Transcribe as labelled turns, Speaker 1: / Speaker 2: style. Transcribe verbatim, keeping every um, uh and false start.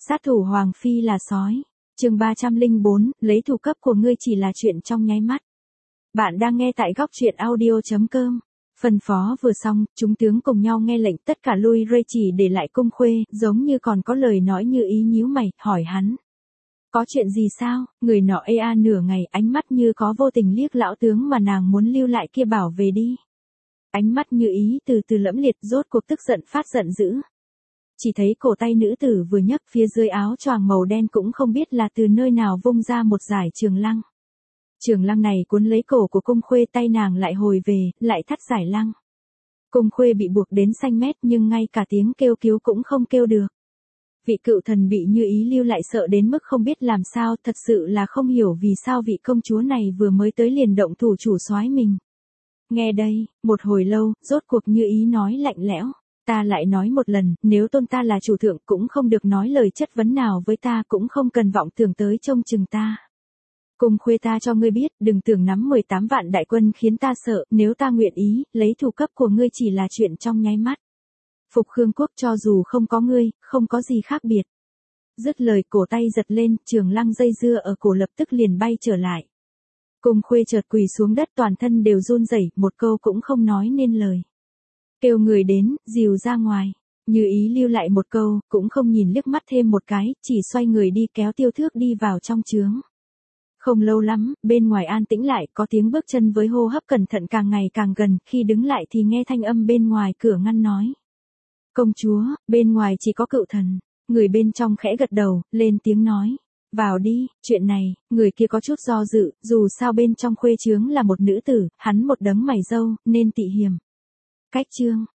Speaker 1: Sát thủ Hoàng Phi là sói. Chương ba trăm lẻ bốn, lấy thủ cấp của ngươi chỉ là chuyện trong nháy mắt. Bạn đang nghe tại góc truyện audio chấm com. Phân phó vừa xong, chúng tướng cùng nhau nghe lệnh tất cả lui rơi chỉ để lại Cung Khuê, giống như còn có lời nói như ý nhíu mày, hỏi hắn. Có chuyện gì sao? Người nọ ê a nửa ngày, ánh mắt như có vô tình liếc lão tướng mà nàng muốn lưu lại kia bảo về đi. Ánh mắt như ý từ từ lẫm liệt, rốt cuộc tức giận phát giận dữ. Chỉ thấy cổ tay nữ tử vừa nhấc, phía dưới áo choàng màu đen cũng không biết là từ nơi nào vung ra một dải trường lăng. Trường lăng này cuốn lấy cổ của Cung Khuê, tay nàng lại hồi về, lại thắt dải lăng. Cung Khuê bị buộc đến xanh mét nhưng ngay cả tiếng kêu cứu cũng không kêu được. Vị cựu thần bị như ý lưu lại sợ đến mức không biết làm sao, thật sự là không hiểu vì sao vị công chúa này vừa mới tới liền động thủ chủ soái mình. Nghe đây, một hồi lâu, rốt cuộc như ý nói lạnh lẽo. Ta lại nói một lần, nếu tôn ta là chủ thượng cũng không được nói lời chất vấn nào với ta, cũng không cần vọng tưởng tới trông chừng ta. Cung Khuê, ta cho ngươi biết, đừng tưởng nắm mười tám vạn đại quân khiến ta sợ, nếu ta nguyện ý, lấy thủ cấp của ngươi chỉ là chuyện trong nháy mắt. Phục Khương quốc cho dù không có ngươi, không có gì khác biệt. Dứt lời, cổ tay giật lên, trường lăng dây dưa ở cổ lập tức liền bay trở lại. Cung Khuê chợt quỳ xuống đất, toàn thân đều run rẩy, một câu cũng không nói nên lời. Kêu người đến, dìu ra ngoài. Như ý lưu lại một câu, cũng không nhìn liếc mắt thêm một cái, chỉ xoay người đi kéo Tiêu Thước đi vào trong trướng. Không lâu lắm, bên ngoài an tĩnh lại, có tiếng bước chân với hô hấp cẩn thận càng ngày càng gần, khi đứng lại thì nghe thanh âm bên ngoài cửa ngăn nói. Công chúa, bên ngoài chỉ có cựu thần. Người bên trong khẽ gật đầu, lên tiếng nói. Vào đi, chuyện này, người kia có chút do dự, dù sao bên trong khuê trướng là một nữ tử, hắn một đấng mày râu, nên tị hiềm. Cách chương,